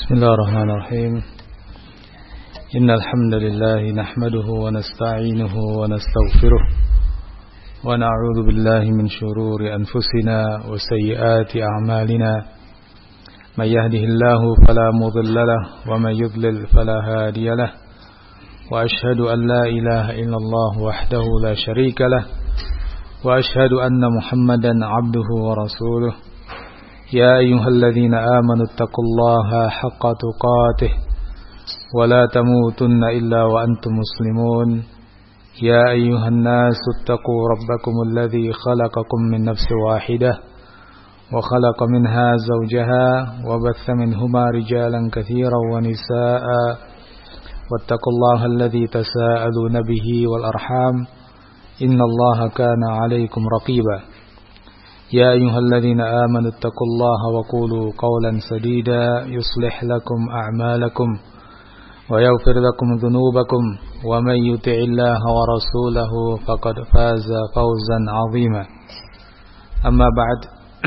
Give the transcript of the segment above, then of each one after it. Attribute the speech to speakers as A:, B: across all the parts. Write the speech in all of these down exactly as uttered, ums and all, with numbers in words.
A: بسم الله الرحمن الرحيم إن الحمد لله نحمده ونستعينه ونستغفره ونعوذ بالله من شرور أنفسنا وسيئات أعمالنا من يهده الله فلا مضل له ومن يضلل فلا هادي له وأشهد أن لا إله إلا الله وحده لا شريك له وأشهد أن محمدا عبده ورسوله يا أيها الذين آمنوا اتقوا الله حق تقاته ولا تموتن إلا وأنتم مسلمون يا أيها الناس اتقوا ربكم الذي خلقكم من نفس واحدة وخلق منها زوجها وبث منهما رجالا كثيرا ونساء واتقوا الله الذي تساءلون به والأرحام إن الله كان عليكم رقيبا يا أيها الذين آمنوا اتقوا الله وقولوا قولا سديدا يصلح لكم أعمالكم ويغفر لكم ذنوبكم ومن يطع الله ورسوله فقد فاز فوزا عظيما أما بعد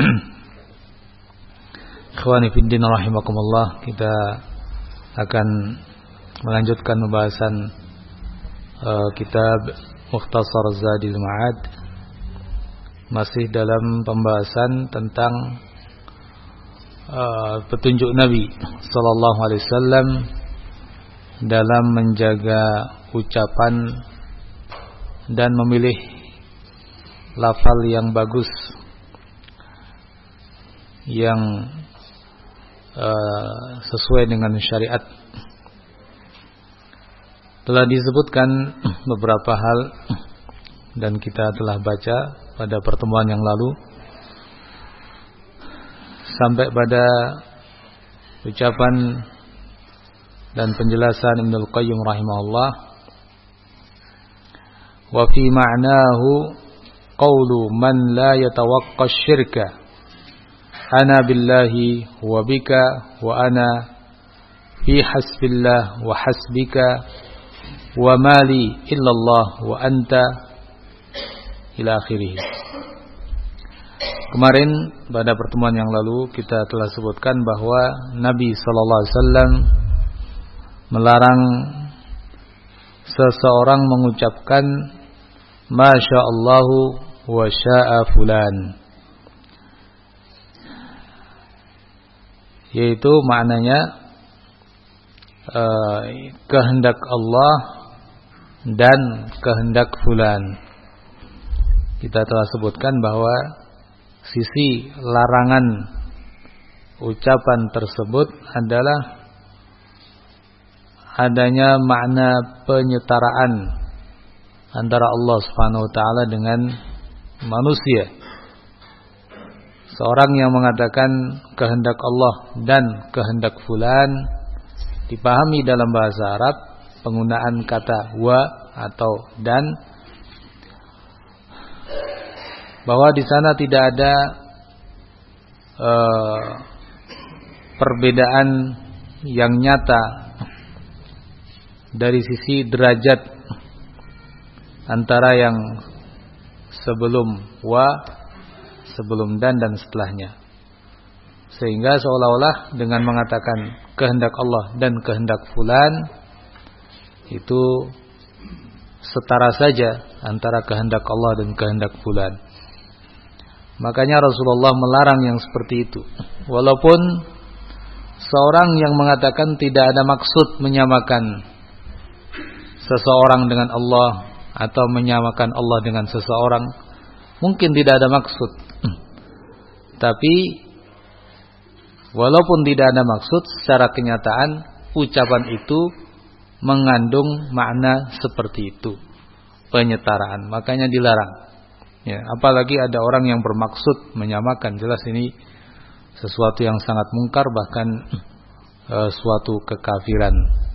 A: Ikhwani fiddin rahimakumullah, kita akan melanjutkan pembahasan uh, kitab Mukhtasar Zadil Ma'ad, masih dalam pembahasan tentang uh, petunjuk Nabi sallallahu alaihi wasallam dalam menjaga ucapan dan memilih lafal yang bagus yang uh, sesuai dengan syariat. Telah disebutkan beberapa hal dan kita telah baca pada pertemuan yang lalu sampai pada ucapan dan penjelasan Ibnu Qayyim rahimahullah, wa fi ma'nahu qawlu man la yatawaqqa syirka ana billahi wa bika wa ana fi hasbillah wa hasbika wa mali illallah wa anta ila akhirih. Kemarin pada pertemuan yang lalu kita telah sebutkan bahwa Nabi sallallahu alaihi wasallam melarang seseorang mengucapkan masyaallahu wa syaa fulan, yaitu maknanya uh, kehendak Allah dan kehendak fulan. Kita telah sebutkan bahwa sisi larangan ucapan tersebut adalah adanya makna penyetaraan antara Allah Subhanahu wa taala dengan manusia. Seorang yang mengatakan kehendak Allah dan kehendak fulan dipahami dalam bahasa Arab penggunaan kata wa atau dan, bahwa di sana tidak ada uh, perbedaan yang nyata dari sisi derajat antara yang sebelum wa, sebelum dan dan setelahnya, sehingga seolah-olah dengan mengatakan kehendak Allah dan kehendak fulan itu setara saja antara kehendak Allah dan kehendak fulan. Makanya Rasulullah melarang yang seperti itu. Walaupun seorang yang mengatakan tidak ada maksud menyamakan seseorang dengan Allah atau menyamakan Allah dengan seseorang, mungkin tidak ada maksud. Tapi walaupun tidak ada maksud, secara kenyataan ucapan itu mengandung makna seperti itu, penyetaraan. Makanya dilarang. Ya, apalagi ada orang yang bermaksud menyamakan, jelas ini sesuatu yang sangat mungkar, bahkan e, suatu kekafiran.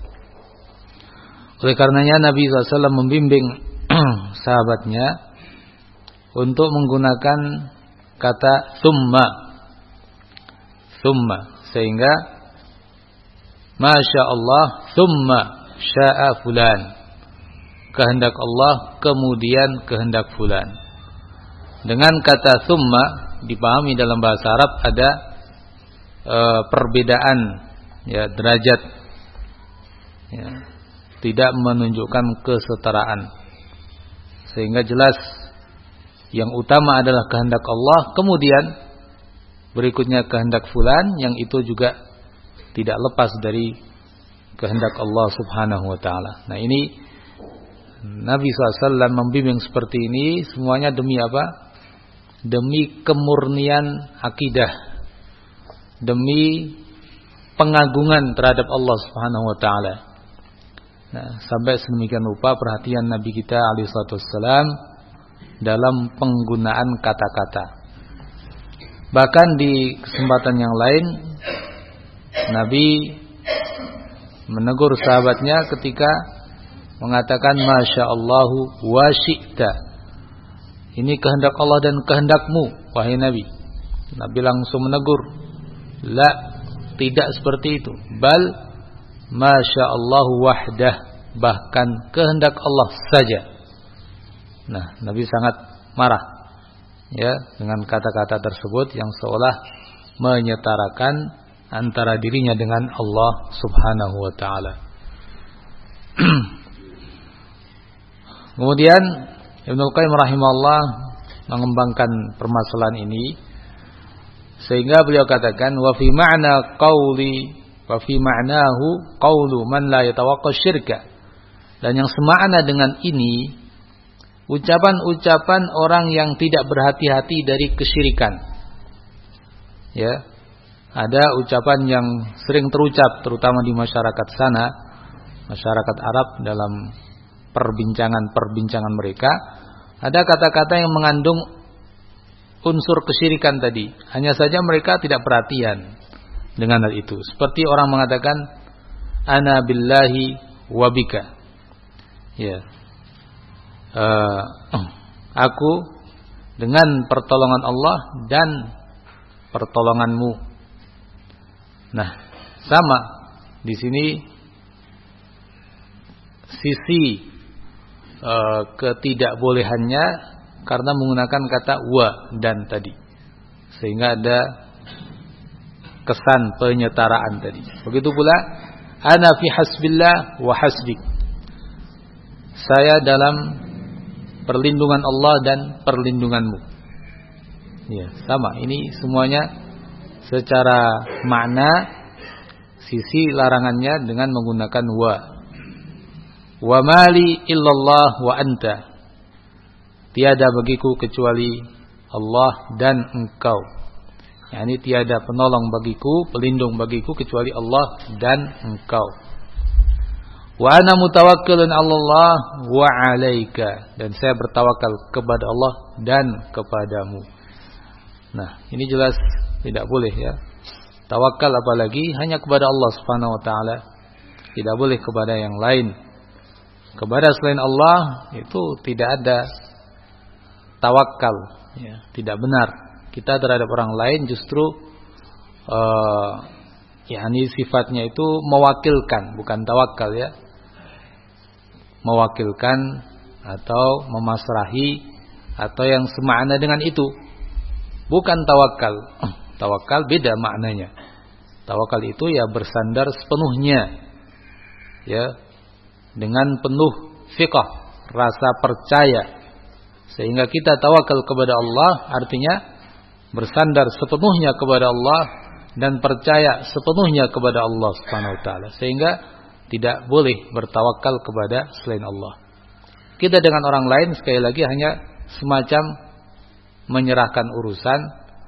A: Oleh karenanya Nabi shallallahu alaihi wasallam membimbing sahabatnya untuk menggunakan kata thumma, thumma, sehingga masya Allah thumma syaa fulan, kehendak Allah kemudian kehendak fulan. Dengan kata thumma dipahami dalam bahasa Arab ada e, perbedaan ya derajat, ya, tidak menunjukkan kesetaraan. Sehingga jelas yang utama adalah kehendak Allah, kemudian berikutnya kehendak fulan, yang itu juga tidak lepas dari kehendak Allah Subhanahu wa taala. Nah, ini Nabi shallallahu alaihi wasallam membimbing seperti ini semuanya demi apa? Demi kemurnian akidah, demi pengagungan terhadap Allah Subhanahu wa taala. Nah, sampai sedemikian rupa perhatian Nabi kita alaihi salatu wassalam dalam penggunaan kata-kata. Bahkan di kesempatan yang lain Nabi menegur sahabatnya ketika mengatakan Masya Allahu wa syi'ta. Ini kehendak Allah dan kehendakmu, wahai Nabi. Nabi langsung menegur, la, tidak seperti itu. Bal Masya Allahu wahdah, bahkan kehendak Allah saja. Nah, Nabi sangat marah, ya, dengan kata-kata tersebut yang seolah menyetarakan antara dirinya dengan Allah Subhanahu wa taala. Kemudian Ibnul Qayyim rahimahullah mengembangkan permasalahan ini sehingga beliau katakan wa fi ma'na qauli wa fi ma'nahu qaulu man la yatawaqqa syirka, dan yang semakna dengan ini ucapan-ucapan orang yang tidak berhati-hati dari kesyirikan. Ya, ada ucapan yang sering terucap terutama di masyarakat sana, masyarakat Arab, dalam perbincangan-perbincangan mereka, ada kata-kata yang mengandung unsur kesyirikan tadi. Hanya saja mereka tidak perhatian dengan hal itu. Seperti orang mengatakan ana billahi wa bika. Ya. Uh, aku dengan pertolongan Allah dan pertolonganmu. Nah, sama di sini sisi Uh, ketidakbolehannya karena menggunakan kata wa dan tadi, sehingga ada kesan penyetaraan tadi. Begitu pula ana fi hasbillah wa hasbik, saya dalam perlindungan Allah dan perlindunganmu. Ya, sama, ini semuanya secara makna sisi larangannya dengan menggunakan wa. Wa mali illallah wa anta, tiada bagiku kecuali Allah dan engkau. Yani tiada penolong bagiku, pelindung bagiku kecuali Allah dan engkau. Wa ana mutawakkilun 'ala Allah wa 'alaika, dan saya bertawakal kepada Allah dan kepadamu. Nah, ini jelas tidak boleh, ya. Tawakal apalagi hanya kepada Allah Subhanahu wa taala. Tidak boleh kepada yang lain. Kepada selain Allah itu tidak ada tawakal, ya, tidak benar. Kita terhadap orang lain justru uh, yakni sifatnya itu mewakilkan, bukan tawakal, ya. Mewakilkan atau memasrahi atau yang semakna dengan itu. Bukan tawakal. Tawakal beda maknanya. Tawakal itu ya bersandar sepenuhnya, ya, dengan penuh fiqh, rasa percaya, sehingga kita tawakal kepada Allah artinya bersandar sepenuhnya kepada Allah dan percaya sepenuhnya kepada Allah Subhanahu wa taala, sehingga tidak boleh bertawakal kepada selain Allah. Kita dengan orang lain sekali lagi hanya semacam menyerahkan urusan,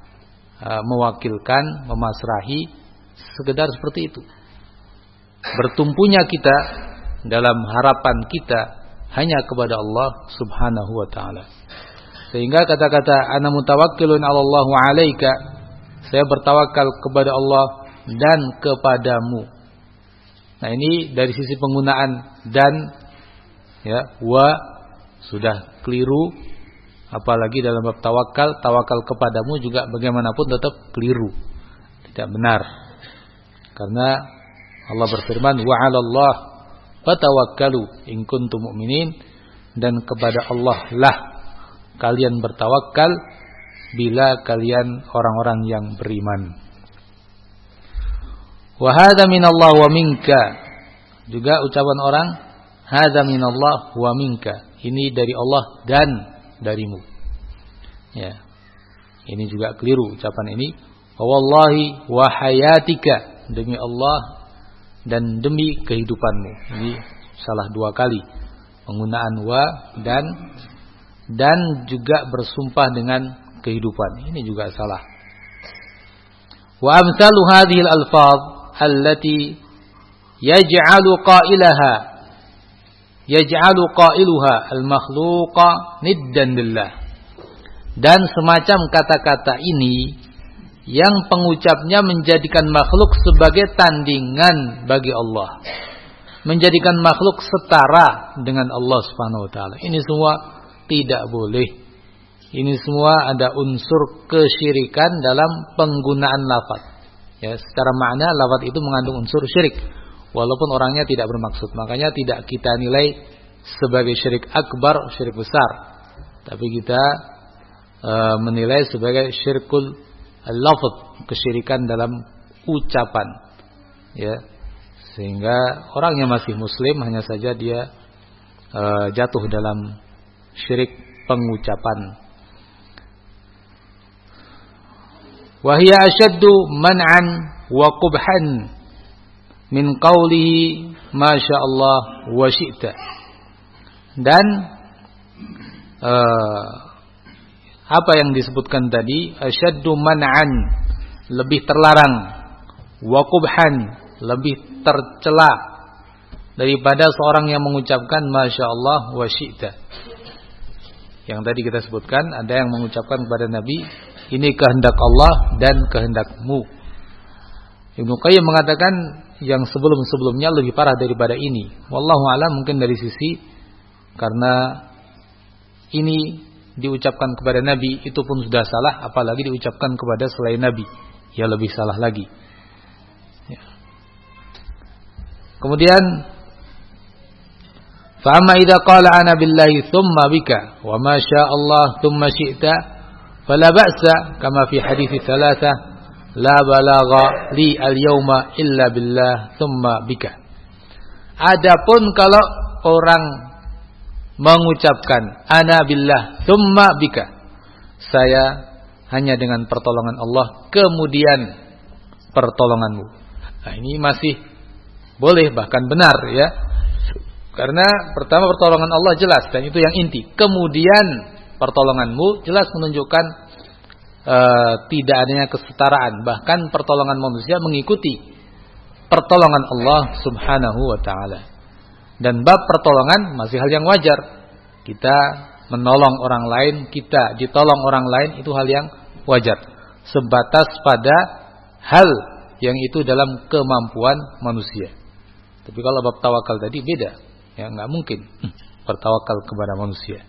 A: mewakilkan, memasrahi, sekedar seperti itu. Bertumpunya kita dalam harapan kita hanya kepada Allah Subhanahu wa taala. Sehingga kata-kata ana mutawakkilun 'ala Allah wa 'alaika, saya bertawakal kepada Allah dan kepadamu. Nah, ini dari sisi penggunaan dan, ya, wa sudah keliru, apalagi dalam bab tawakal, tawakal kepadamu juga bagaimanapun tetap keliru, tidak benar. Karena Allah berfirman wa 'alallah fatawakkalu in kuntum mu'minin, dan kepada Allah lah kalian bertawakal bila kalian orang-orang yang beriman. Wa hadza minallah wa minka. Juga ucapan orang hadza minallah wa minka. Ini dari Allah dan darimu. Ya. Ini juga keliru ucapan ini. Wa wallahi wa hayatika, demi Allah dan demi kehidupanmu. Ini salah dua kali penggunaan wa dan dan juga bersumpah dengan kehidupan. Ini juga salah. Wa amsalu hadhihi al-alfaz allati yaj'alu qailaha yaj'alu qailuha al-makhluqa niddan lillah. Dan semacam kata-kata ini yang pengucapnya menjadikan makhluk sebagai tandingan bagi Allah, menjadikan makhluk setara dengan Allah Subhanahu wa taala. Ini semua tidak boleh. Ini semua ada unsur kesyirikan dalam penggunaan lafaz. Ya, secara makna lafaz itu mengandung unsur syirik walaupun orangnya tidak bermaksud. Makanya tidak kita nilai sebagai syirik akbar, syirik besar. Tapi kita e, menilai sebagai syirkul lafaz, kesyirikan dalam ucapan. Ya. Sehingga orang yang masih muslim hanya saja dia e, jatuh dalam syirik pengucapan. Wa hiya ashaddu man'an wa qubhan min qawlihi ma sya Allah wa syi'ta. Dan e, apa yang disebutkan tadi, ashaddu man'an, lebih terlarang, wa qubhan, lebih tercela daripada seorang yang mengucapkan masya Allah wa syi'ta. Yang tadi kita sebutkan, ada yang mengucapkan kepada Nabi, ini kehendak Allah dan kehendakmu. Ibnu Qayyim mengatakan yang sebelum-sebelumnya lebih parah daripada ini. Wallahu a'lam, mungkin dari sisi karena ini diucapkan kepada Nabi itu pun sudah salah, apalagi diucapkan kepada selain Nabi, ya lebih salah lagi. Ya. Kemudian fa'amma idza qala ana billahi thumma bika wa ma syaa Allah thumma syi'ta fala ba'sa kama fi hadits thalatha la balagha li al-yawma illa billah thumma bika. Adapun kalau orang mengucapkan ana billah thumma bika, saya hanya dengan pertolongan Allah kemudian pertolonganmu. Nah, ini masih boleh, bahkan benar ya. Karena pertama pertolongan Allah jelas dan itu yang inti. Kemudian pertolonganmu jelas menunjukkan uh, tidak adanya kesetaraan. Bahkan pertolongan manusia mengikuti pertolongan Allah Subhanahu wa taala. Dan bab pertolongan masih hal yang wajar. Kita menolong orang lain, kita ditolong orang lain, itu hal yang wajar. Sebatas pada hal yang itu dalam kemampuan manusia. Tapi kalau bab tawakal tadi beda. Ya, enggak mungkin bertawakal kepada manusia.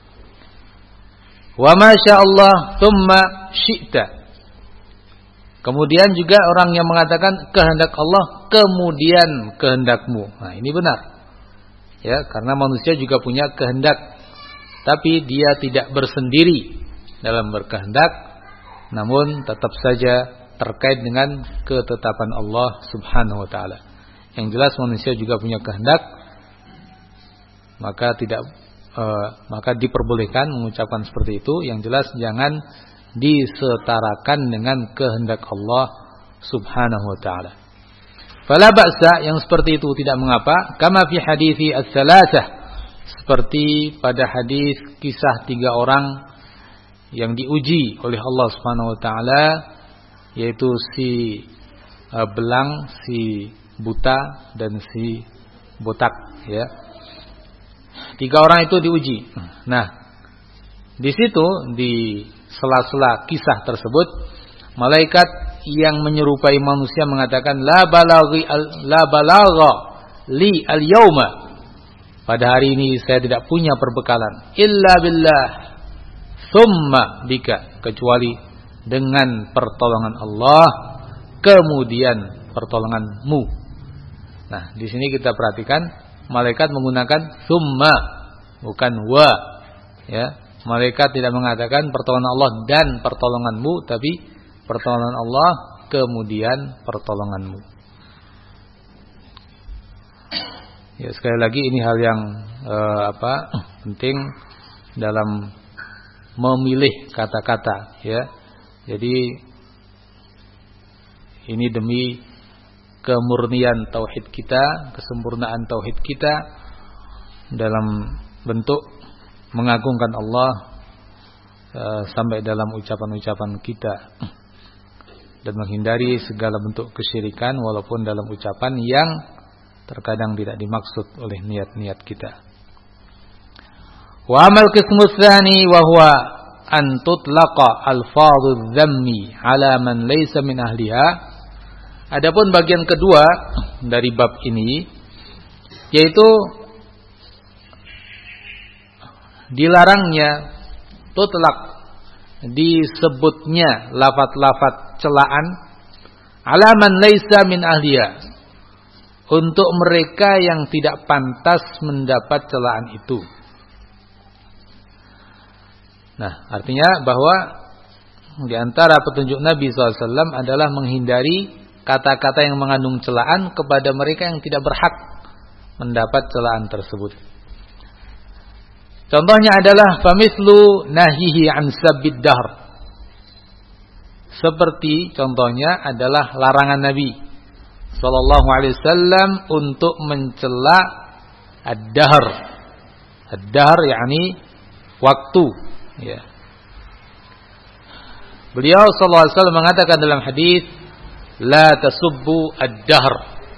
A: Wa ma syaa Allah tsumma syi'ta. Kemudian juga orang yang mengatakan kehendak Allah kemudian kehendakmu. Nah, ini benar. Ya, karena manusia juga punya kehendak, tapi dia tidak bersendiri dalam berkehendak, namun tetap saja terkait dengan ketetapan Allah Subhanahu wa taala. Yang jelas manusia juga punya kehendak, maka tidak e, maka diperbolehkan mengucapkan seperti itu. Yang jelas jangan disetarakan dengan kehendak Allah Subhanahu wa taala. Fala ba'sa, yang seperti itu tidak mengapa, kama fi hadithi ats-tsalatsah, seperti pada hadis kisah tiga orang yang diuji oleh Allah Subhanahu wa taala, yaitu si e, belang, si buta dan si botak, ya. Tiga orang itu diuji. Nah, di situ di sela-sela kisah tersebut, malaikat yang menyerupai manusia mengatakan la balaghi la balagha li al-yauma. Pada hari ini saya tidak punya perbekalan illa billah thumma bika, kecuali dengan pertolongan Allah kemudian pertolonganmu. Nah, di sini kita perhatikan malaikat menggunakan summa, bukan wa. Ya, malaikat tidak mengatakan pertolongan Allah dan pertolonganmu, tapi pertolongan Allah kemudian pertolonganmu. Ya, sekali lagi ini hal yang eh, apa penting dalam memilih kata-kata, ya. Jadi ini demi kemurnian tauhid kita, kesempurnaan tauhid kita dalam bentuk mengagungkan Allah uh, sampai dalam ucapan-ucapan kita dan menghindari segala bentuk kesyirikan walaupun dalam ucapan yang terkadang tidak dimaksud oleh niat-niat kita. Wa amal qismu tsani wa huwa an tutlaqa alfadhu dhammi ala man laysa min ahliha. Adapun bagian kedua dari bab ini yaitu dilarangnya tutlaq, disebutnya lafaz-lafaz celaan ala man laysa min ahliha, untuk mereka yang tidak pantas mendapat celaan itu. Nah, artinya bahwa di antara petunjuk Nabi shallallahu alaihi wasallam adalah menghindari kata-kata yang mengandung celaan kepada mereka yang tidak berhak mendapat celaan tersebut. Contohnya adalah famislu nahihi an sabbid dahr. Seperti contohnya adalah larangan Nabi sallallahu alaihi wasallam untuk mencela ad-dahr. Ad-dahr yakni waktu, ya. Beliau sallallahu alaihi wasallam mengatakan dalam hadis, la tasubbu ad-dahr.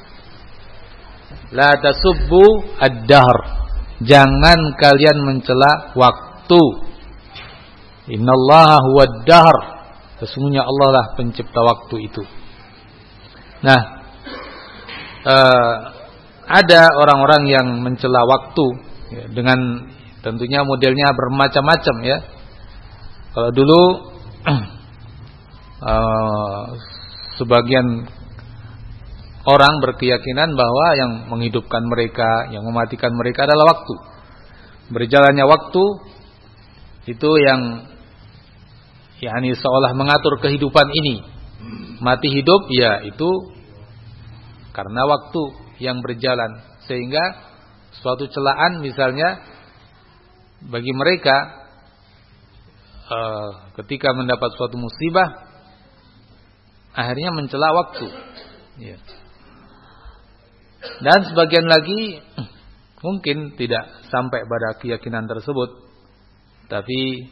A: La tasubbu ad-dahr. Jangan kalian mencela waktu. Innallaha huwa ad-dahr. Sesungguhnya Allah lah pencipta waktu itu. Nah, uh, ada orang-orang yang mencela waktu, ya, dengan tentunya modelnya bermacam-macam, ya. Kalau dulu uh, sebagian orang berkeyakinan bahwa yang menghidupkan mereka, yang mematikan mereka adalah waktu. Berjalannya waktu itu yang yakni seolah mengatur kehidupan ini. Mati hidup, ya itu karena waktu yang berjalan. Sehingga suatu celaan misalnya bagi mereka uh, ketika mendapat suatu musibah akhirnya mencela waktu, ya. Dan sebagian lagi mungkin tidak sampai pada keyakinan tersebut, tapi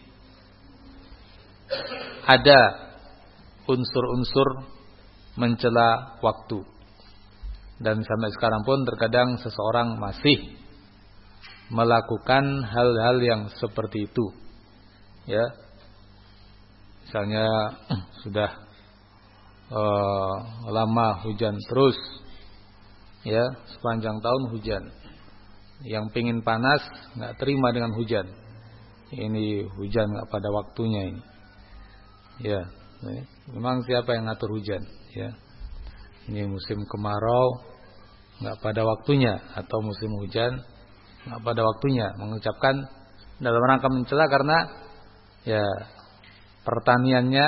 A: ada unsur-unsur mencela waktu. Dan sampai sekarang pun terkadang seseorang masih melakukan hal-hal yang seperti itu, ya. Misalnya sudah uh, lama hujan terus, ya, sepanjang tahun hujan. Yang pengin panas nggak terima dengan hujan. Ini hujan nggak pada waktunya ini. Ya, memang siapa yang ngatur hujan? Ya, ini musim kemarau nggak pada waktunya, atau musim hujan nggak pada waktunya. Mengucapkan dalam rangka mencela karena ya pertaniannya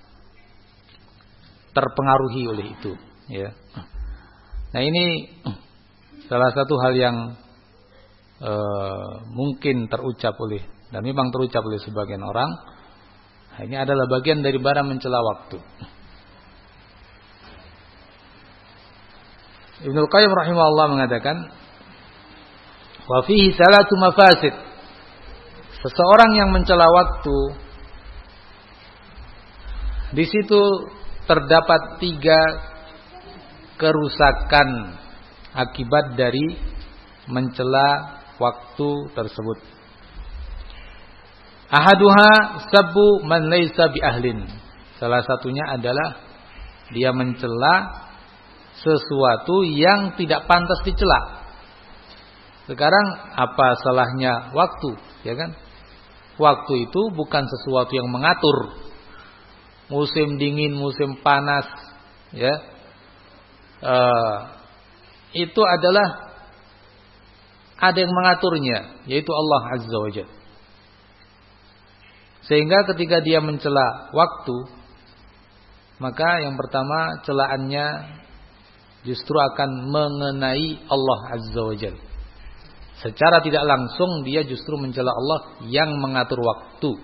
A: terpengaruhi oleh itu, ya. Nah, ini salah satu hal yang e, mungkin terucap oleh dan memang terucap oleh sebagian orang. Ini adalah bagian dari bara mencela waktu. Ibnu Qayyim rahimahullah mengatakan, wa fihi salatu mafasid. Seseorang yang mencela waktu, di situ terdapat tiga kerusakan akibat dari mencela waktu tersebut. Ahaduha sabbu man laysa bi ahlin. Salah satunya adalah dia mencela sesuatu yang tidak pantas dicela. Sekarang apa salahnya waktu, ya kan? Waktu itu bukan sesuatu yang mengatur musim dingin, musim panas, ya. Uh, itu adalah ada yang mengaturnya, yaitu Allah Azza wa Jalla. Sehingga ketika dia mencela waktu, maka yang pertama celaannya justru akan mengenai Allah Azza wa Jalla. Secara tidak langsung dia justru mencela Allah yang mengatur waktu.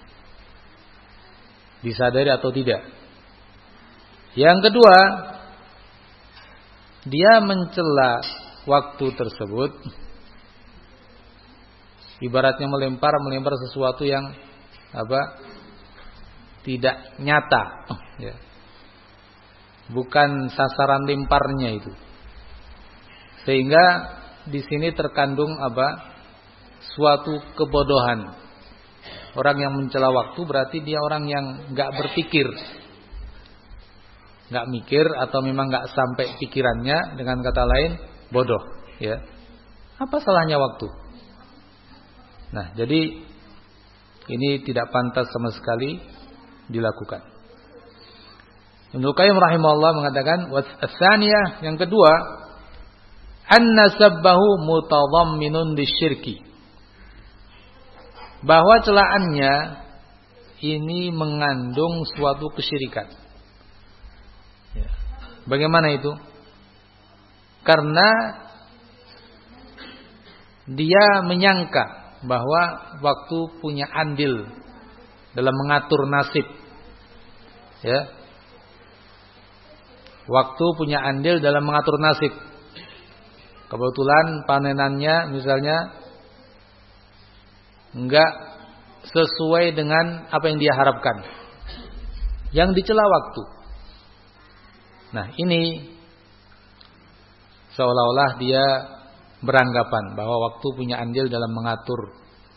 A: Disadari atau tidak. Yang kedua, dia mencela waktu tersebut ibaratnya melempar melempar sesuatu yang apa? Tidak nyata, ya. Bukan sasaran lemparnya itu. Sehingga di sini terkandung apa? Suatu kebodohan. Orang yang mencela waktu berarti dia orang yang enggak berpikir. Enggak mikir atau memang enggak sampai pikirannya, dengan kata lain bodoh, ya. Apa salahnya waktu? Nah, jadi ini tidak pantas sama sekali dilakukan. Ibnu Qayyim rahimahullah mengatakan was-tsaniyah, yang kedua, anna sabbahu mutadhamminun lisyirki. Bahwa celaannya ini mengandung suatu kesyirikan. Ya. Bagaimana itu? Karena dia menyangka bahwa waktu punya andil dalam mengatur nasib. Ya. Waktu punya andil dalam mengatur nasib. Kebetulan panenannya misalnya enggak sesuai dengan apa yang dia harapkan. Yang dicela waktu. Nah, ini seolah-olah dia beranggapan bahwa waktu punya andil dalam mengatur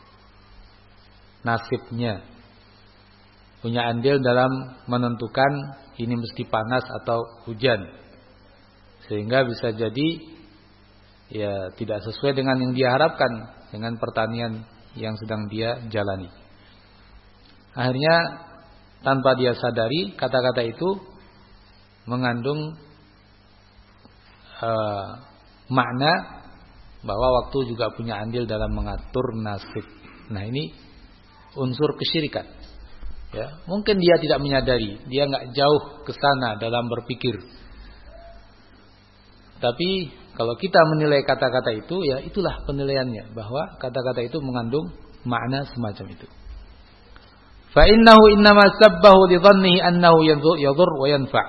A: nasibnya. Punya andil dalam menentukan ini mesti panas atau hujan. Sehingga bisa jadi ya tidak sesuai dengan yang dia harapkan dengan pertanian yang sedang dia jalani. Akhirnya tanpa dia sadari kata-kata itu mengandung uh, makna bahwa waktu juga punya andil dalam mengatur nasib. Nah, ini unsur kesyirikan. Ya, mungkin dia tidak menyadari, dia enggak jauh ke sana dalam berpikir. Tapi kalau kita menilai kata-kata itu, ya itulah penilaiannya, bahwa kata-kata itu mengandung makna semacam itu. Fa innahu innama sabbahu li dhannihi annahu yadhur wa yanfa'.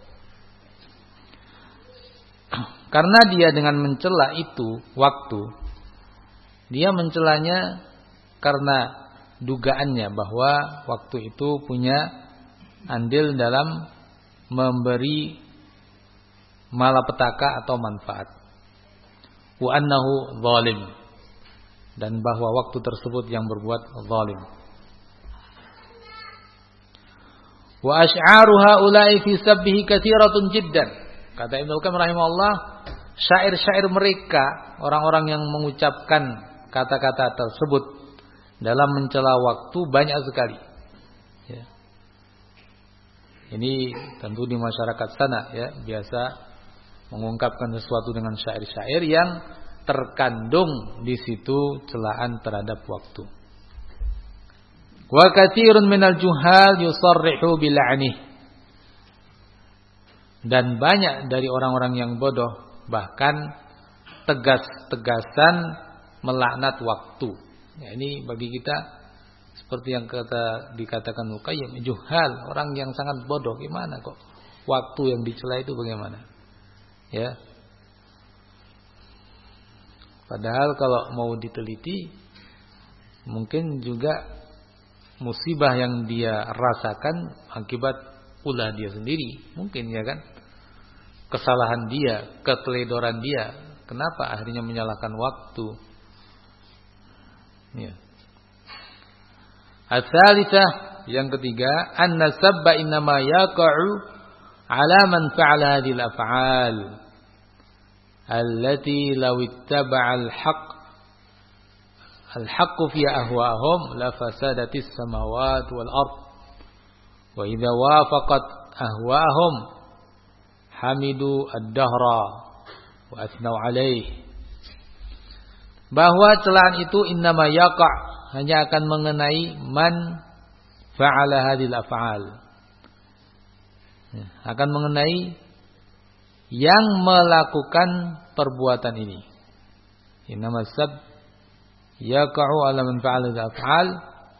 A: Karena dia dengan mencela itu waktu, dia mencelanya karena dugaannya bahwa waktu itu punya andil dalam memberi malapetaka atau manfaat. Wa annahu zalim, dan bahwa waktu tersebut yang berbuat zalim. Wa asy'aru haula'i fi sabbihi katsiratun jiddan. Kata Ibnu Qayyim rahimahullah, syair-syair mereka, orang-orang yang mengucapkan kata-kata tersebut dalam mencela waktu banyak sekali. Ya. Ini tentu di masyarakat sana ya biasa mengungkapkan sesuatu dengan syair-syair yang terkandung di situ celaan terhadap waktu. Wa katsirun minal juhal yusarrihu bil'anih. Dan banyak dari orang-orang yang bodoh bahkan tegas-tegasan melaknat waktu. Ya, ini bagi kita seperti yang kata dikatakan Muqayyim, juhal, orang yang sangat bodoh. Gimana kok waktu yang dicela itu bagaimana? Ya. Padahal kalau mau diteliti mungkin juga musibah yang dia rasakan akibat ulah dia sendiri, mungkin ya kan? Kesalahan dia, keteledoran dia. Kenapa akhirnya menyalahkan waktu? Ya. Ats-tsalitsah, yang ketiga, anna sabba innama yaqa'u 'ala man fa'ala hadhil af'al allati law ittaba'a al-haqq al-haqqu fi ahwa'ihim la fasadatis samawati wal ard wa idza wafaqat ahwa'ihim hamidu ad-dahra wa asnau 'alaihi. Bahwa celaan itu innama yaqa', hanya akan mengenai man fa'ala hadhil af'al, akan mengenai yang melakukan perbuatan ini, Innamas sab yaqa'u 'ala man fa'ala al-af'al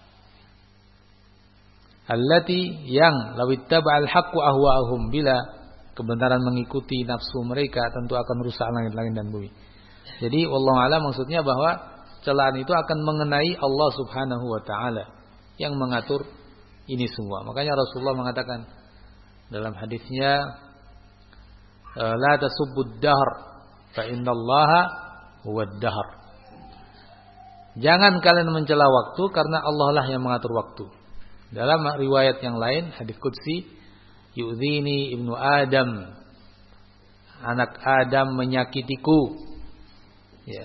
A: allati yang law ittaba'al haqqu ahwa'ahum, bila kebenaran mengikuti nafsu mereka tentu akan rusak langit-langit dan bumi. Jadi wallahu a'lam, maksudnya bahwa celaan itu akan mengenai Allah Subhanahu wa taala yang mengatur ini semua. Makanya Rasulullah mengatakan dalam hadisnya, la tasubbud dahr fa innallaha huwad dahr. Jangan kalian mencela waktu karena Allah lah yang mengatur waktu. Dalam riwayat yang lain, hadis qudsi, yu'dhini ibnu Adam, anak Adam menyakitiku. Ya.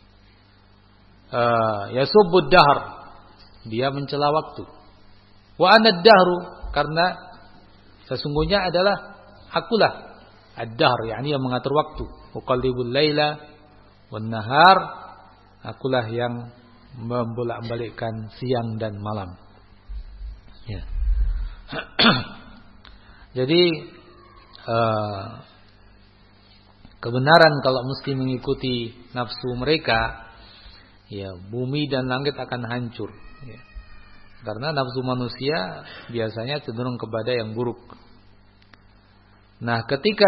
A: Uh, yasubbud dahr, dia mencela waktu. Wa ana ad-dahru, karena sesungguhnya adalah akulah ad-dahr, yakni yang mengatur waktu. Uqallibul laila wan nahar, akulah yang membolak-balikkan siang dan malam. Ya. Jadi uh, kebenaran kalau mesti mengikuti nafsu mereka, ya bumi dan langit akan hancur. Ya. Karena nafsu manusia biasanya cenderung kepada yang buruk. Nah, ketika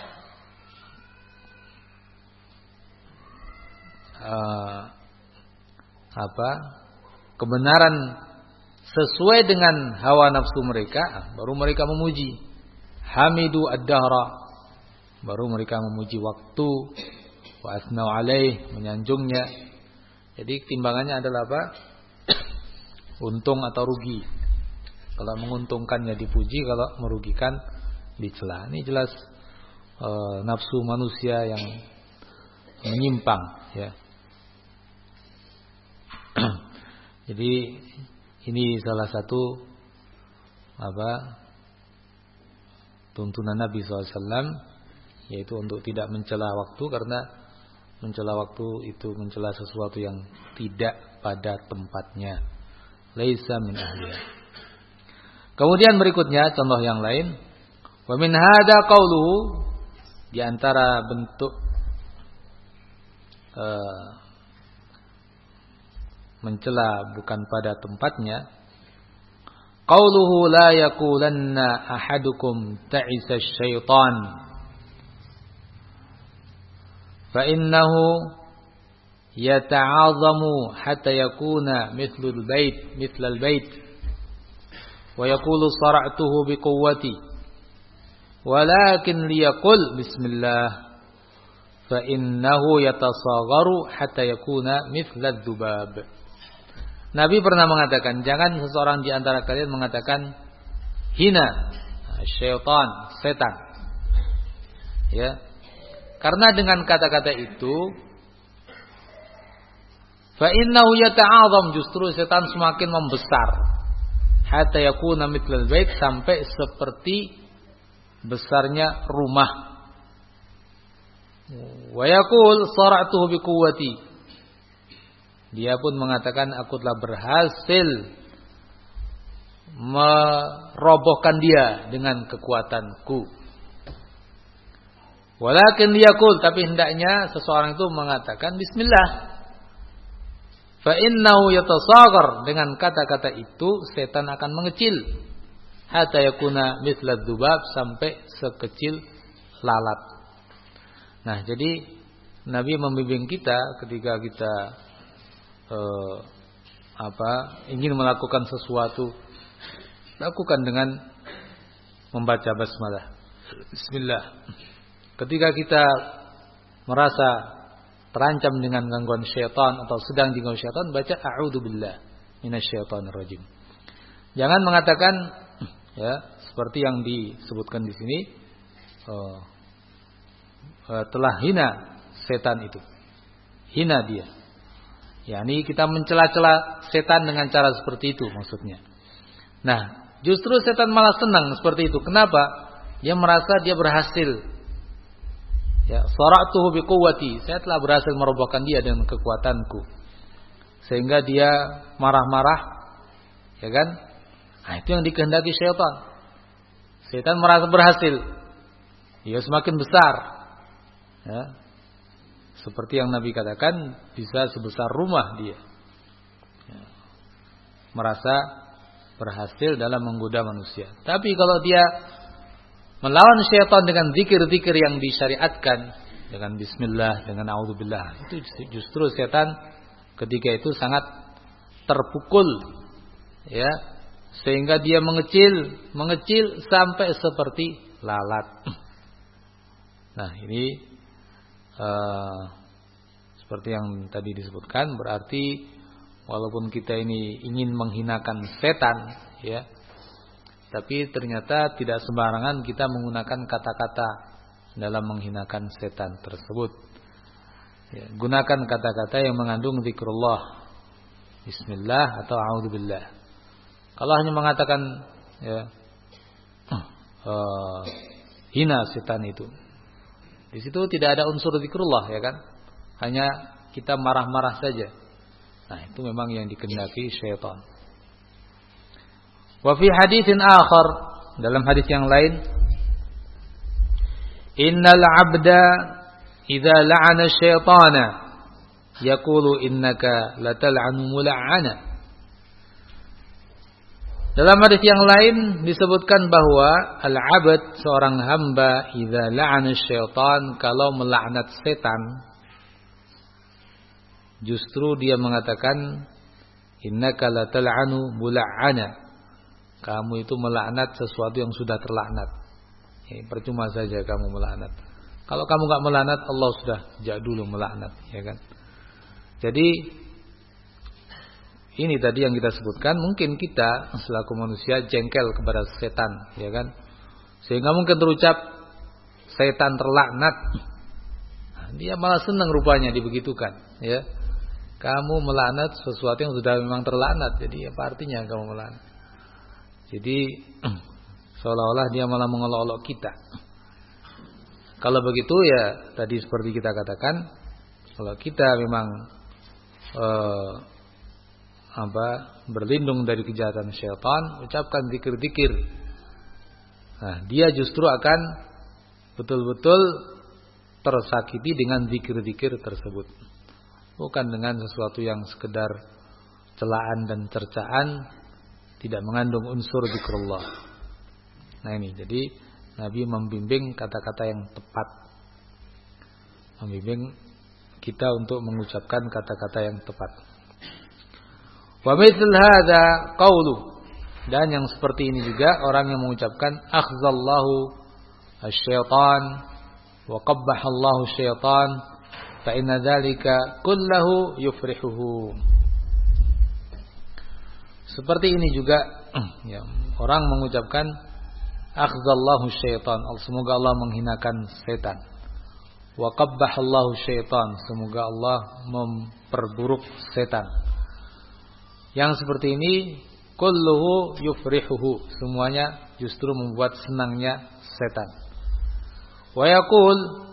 A: uh, apa kebenaran sesuai dengan hawa nafsu mereka, baru mereka memuji. Hamidu ad-dahra, baru mereka memuji waktu. Wa asnau alaih, menyanjungnya. Jadi timbangannya adalah apa? Untung atau rugi. Kalau menguntungkannya dipuji, kalau merugikan dicela. Ini jelas e, nafsu manusia yang menyimpang, ya. Jadi ini salah satu apa tuntunan Nabi shallallahu alaihi wasallam, yaitu untuk tidak mencela waktu, karena mencela waktu itu mencela sesuatu yang tidak pada tempatnya. Laisa min ahliha. Kemudian berikutnya contoh yang lain, wa min hada qauluhu, di antara bentuk uh, mencela bukan pada tempatnya, qauluhu la yaqulanna ahadukum ta'isa syaitan fa innahu yata'azamu hatta yakuna mithlul bait mithlal bait wa yaqulu sara'tuhu biquwwati walakin liyaqul bismillah fa innahu yatasagharu hatta yakuna mithlad dzubab. Nabi pernah mengatakan, jangan seseorang di antara kalian mengatakan hina syaitan, setan. Ya. Karena dengan kata-kata itu fa innahu yata'azam, justru setan semakin membesar. Hatta yakuna mithlal bait, sampai seperti besarnya rumah. Wa yaqul sara'tuhu biquwwati, dia pun mengatakan aku telah berhasil merobohkan dia dengan kekuatanku. Walakin liyaqul, tapi hendaknya seseorang itu mengatakan bismillah. Fa innahu yatasaghar, dengan kata-kata itu setan akan mengecil. Hatta yakuna mithlad dzubab, sampai sekecil lalat. Nah, jadi Nabi membimbing kita ketika kita eh, apa ingin melakukan sesuatu, lakukan dengan membaca basmalah. Bismillah. Ketika kita merasa terancam dengan gangguan syaitan atau sedang diganggu syaitan, baca a'udzubillah minasyaitonir rajim. Jangan mengatakan ya seperti yang disebutkan di sini, uh, uh, telah hina setan itu. Hina dia. yakni kita mencela-cela setan dengan cara seperti itu maksudnya. Nah, justru setan malah senang seperti itu. Kenapa? Dia merasa dia berhasil. Ya, sara'tuhu biquwwati, saya telah berhasil merobohkan dia dengan kekuatanku. Sehingga dia marah-marah, ya kan? Nah, itu yang dikehendaki syaitan. Syaitan merasa berhasil. Dia semakin besar. Ya. Seperti yang Nabi katakan, bisa sebesar rumah dia. Ya. Merasa berhasil dalam menggoda manusia. Tapi kalau dia melawan syaitan dengan zikir-zikir yang disyariatkan, dengan bismillah, dengan a'udzubillah, itu justru setan ketika itu sangat terpukul, ya, sehingga dia mengecil, mengecil sampai seperti lalat. Nah, ini uh, seperti yang tadi disebutkan, berarti walaupun kita ini ingin menghinakan setan, ya, tapi ternyata tidak sembarangan kita menggunakan kata-kata dalam menghinakan setan tersebut. Ya, gunakan kata-kata yang mengandung zikrullah, bismillah atau a'udzubillah. Kalau hanya mengatakan, ya, uh, hina setan itu, di situ tidak ada unsur zikrullah, ya kan? Hanya kita marah-marah saja. Nah, itu memang yang dikehendaki syaitan. Wa fi haditsin akhar, dalam hadis yang lain, innal 'abda idza la'ana syaitana yaqulu innaka latal'anu mula'ana. Dalam hadis yang lain disebutkan bahwa al-'abd, seorang hamba, idza la'ana syaitan, kalau melaknat setan, justru dia mengatakan innaka latal'anu mula'ana. Kamu itu melaknat sesuatu yang sudah terlaknat. Ya, percuma saja kamu melaknat. Kalau kamu enggak melaknat, Allah sudah sejak dulu melaknat, ya kan? Jadi ini tadi yang kita sebutkan, mungkin kita selaku manusia jengkel kepada setan, ya kan? Sehingga mungkin terucap setan terlaknat. Nah, dia malah senang rupanya dibegitukan, ya. Kamu melaknat sesuatu yang sudah memang terlaknat. Jadi apa artinya kamu melaknat? Jadi seolah-olah dia malah mengolok-olok kita. Kalau begitu, ya tadi seperti kita katakan, kalau kita memang eh, apa berlindung dari kejahatan syaitan, ucapkan zikir-zikir. Nah, dia justru akan betul-betul tersakiti dengan zikir-zikir tersebut. Bukan dengan sesuatu yang sekedar celaan dan cercaan, tidak mengandung unsur zikrullah. Nah ini, jadi Nabi membimbing kata-kata yang tepat, membimbing kita untuk mengucapkan kata-kata yang tepat. Wa mithl hadza qaulu, dan yang seperti ini juga orang yang mengucapkan akhzallahu asy-syaitan wa qabbahallahu asy-syaitan fa inna dzalika kullahu yufrihuhu. Seperti ini juga, ya, orang mengucapkan akhzallahu syaitan, semoga Allah menghinakan setan. Wa qabbahallahu syaitan, semoga Allah memperburuk setan. Yang seperti ini kulluhu yufrihuhu, semuanya justru membuat senangnya setan. Wa yaqul,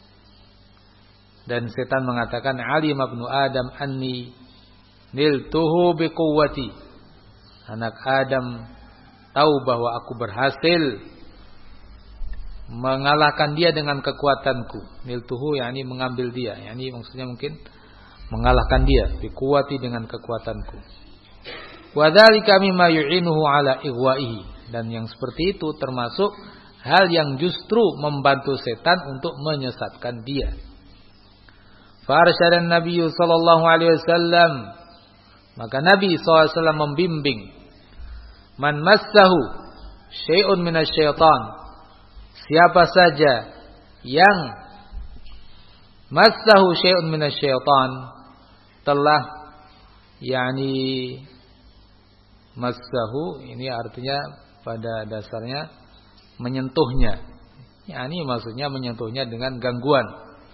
A: dan setan mengatakan, alim ibnu Adam anni niltuhu biquwwati. Anak Adam tahu bahwa aku berhasil mengalahkan dia dengan kekuatanku. Niltuhu yakni mengambil dia, yakni maksudnya mungkin mengalahkan dia, biquwwati, dengan kekuatanku. Wa dzalika mimma yu'inuhu ala ighwa'ihi, dan yang seperti itu termasuk hal yang justru membantu setan untuk menyesatkan dia. Fa arsyadan Nabi sallallahu alaihi wasallam, maka Nabi sallallahu alaihi wasallam membimbing, man massahu syai'un minasyaitan, siapa saja yang massahu syai'un minasyaitan, telah yakni massahu ini artinya pada dasarnya menyentuhnya, yakni maksudnya menyentuhnya dengan gangguan.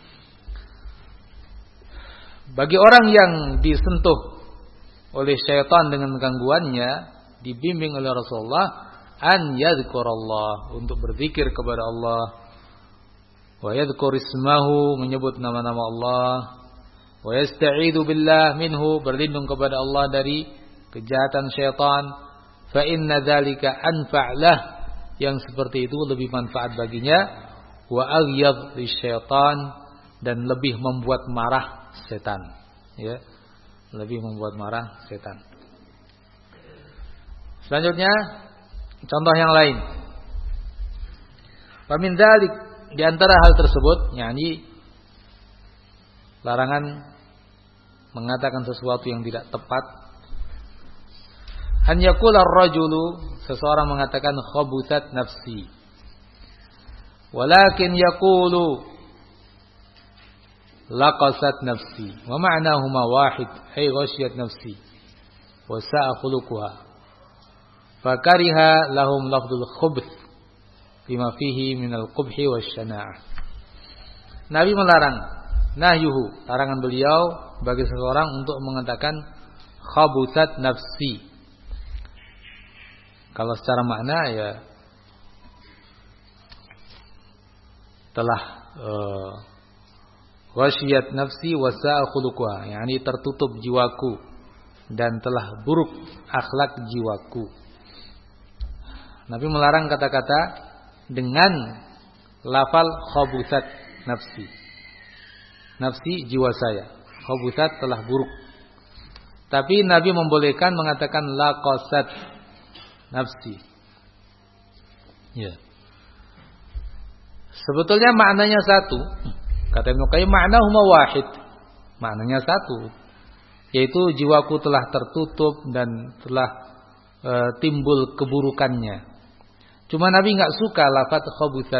A: Bagi orang yang disentuh oleh syaitan dengan gangguannya, dibimbing oleh Rasulullah an yadhkurallah, untuk berzikir kepada Allah, wa yadhkur ismahu, menyebut nama-nama Allah, wa yasta'idu billah minhu, berlindung kepada Allah dari kejahatan syaitan. Fa inna dzalika anfa'lah, yang seperti itu lebih manfaat baginya, wa aghyadh lisyaitan, dan lebih membuat marah setan, ya, lebih membuat marah setan. Selanjutnya contoh yang lain. Wa min dzalik, di antara hal tersebut, yakni larangan mengatakan sesuatu yang tidak tepat. An yaqula ar-rajulu, seseorang mengatakan khabuthat nafsi. Walakin yaqulu laqasat nafsi. Wa ma'nahuma wahid, ay ghashiyat nafsi wa sa'a khuluquha. Fakariha lahum lafdul khubuth bima fihi minal qubhi wasyana'ah. Nabi melarang, nahyuhu, larangan beliau bagi seseorang untuk mengatakan khabuthat nafsi. Kalau secara makna ya telah wasyiyat nafsi wa sa'a khuluquha, yakni tertutup jiwaku dan telah buruk akhlak jiwaku. Nabi melarang kata-kata dengan lafal khabuthat nafsi. Nafsi, jiwa saya. Khabuthat, telah buruk. Tapi Nabi membolehkan mengatakan laqasat nafsi. Ya. Sebetulnya maknanya satu. Kata Ibnu Qayyim, ma'nahuma wahid. Maknanya satu, yaitu jiwaku telah tertutup dan telah e, timbul keburukannya. Cuma Nabi enggak suka lafaz khabuthat.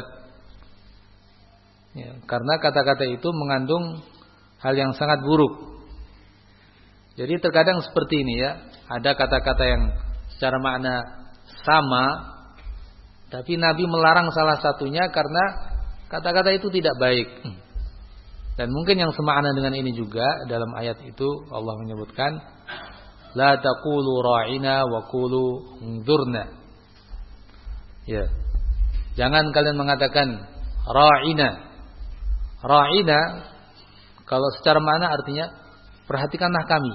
A: Ya, karena kata-kata itu mengandung hal yang sangat buruk. Jadi terkadang seperti ini ya, ada kata-kata yang secara makna sama, tapi Nabi melarang salah satunya karena kata-kata itu tidak baik. Dan mungkin yang semakna dengan ini juga dalam ayat itu Allah menyebutkan la taqulu ra'ina wa qulu unzurna. Ya. Jangan kalian mengatakan ra'ina. Ra'ina kalau secara makna artinya perhatikanlah kami.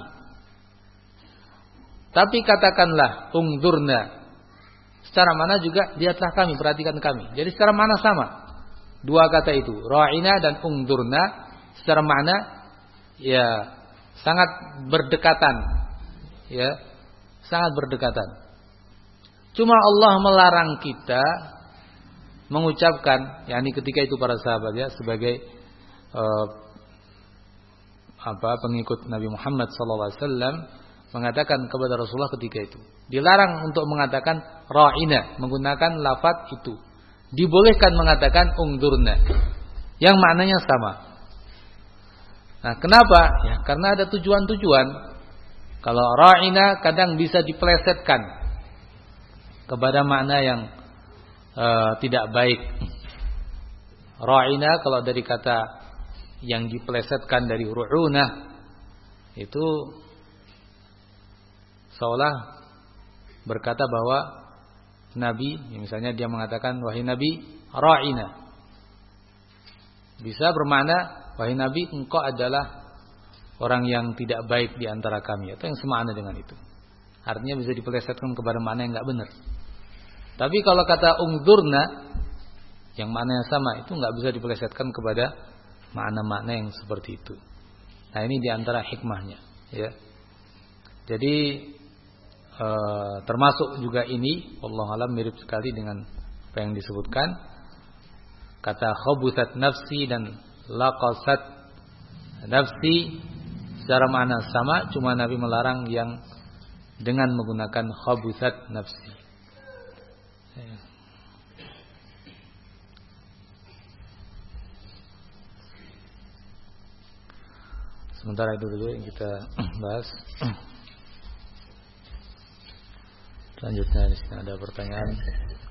A: Tapi katakanlah unzurna. Secara makna juga lihatlah kami, perhatikan kami. Jadi secara makna sama. Dua kata itu, ra'ina dan unzurna, secara makna ya sangat berdekatan. Ya, sangat berdekatan. Cuma Allah melarang kita mengucapkan, yakni ketika itu para sahabat ya sebagai uh, apa pengikut Nabi Muhammad sallallahu alaihi wasallam mengatakan kepada Rasulullah ketika itu, dilarang untuk mengatakan ra'ina, menggunakan lafaz itu. Dibolehkan mengatakan ungdurna, yang maknanya sama. Nah, kenapa? Ya, karena ada tujuan-tujuan. Kalau ra'ina kadang bisa dipelesetkan kepada makna yang uh, tidak baik. Ra'ina kalau dari kata yang dipelesetkan dari ru'unah itu seolah berkata bahwa Nabi, misalnya dia mengatakan wahai Nabi ra'ina, bisa bermakna wahai Nabi engkau adalah orang yang tidak baik di antara kami, atau yang semakna dengan itu. Artinya bisa dipelesetkan kepada makna yang enggak benar. Tapi kalau kata ungdurna yang maknanya sama, itu enggak bisa dipelesetkan kepada makna-makna yang seperti itu. Nah, ini di antara hikmahnya, ya. Jadi e, termasuk juga ini, wallahu alam, mirip sekali dengan apa yang disebutkan. Kata khabuthat nafsi dan laqasat nafsi secara makna sama, cuma Nabi melarang yang dengan menggunakan khabuthat nafsi. Sementara itu dulu yang kita bahas. Selanjutnya di sini ada pertanyaan.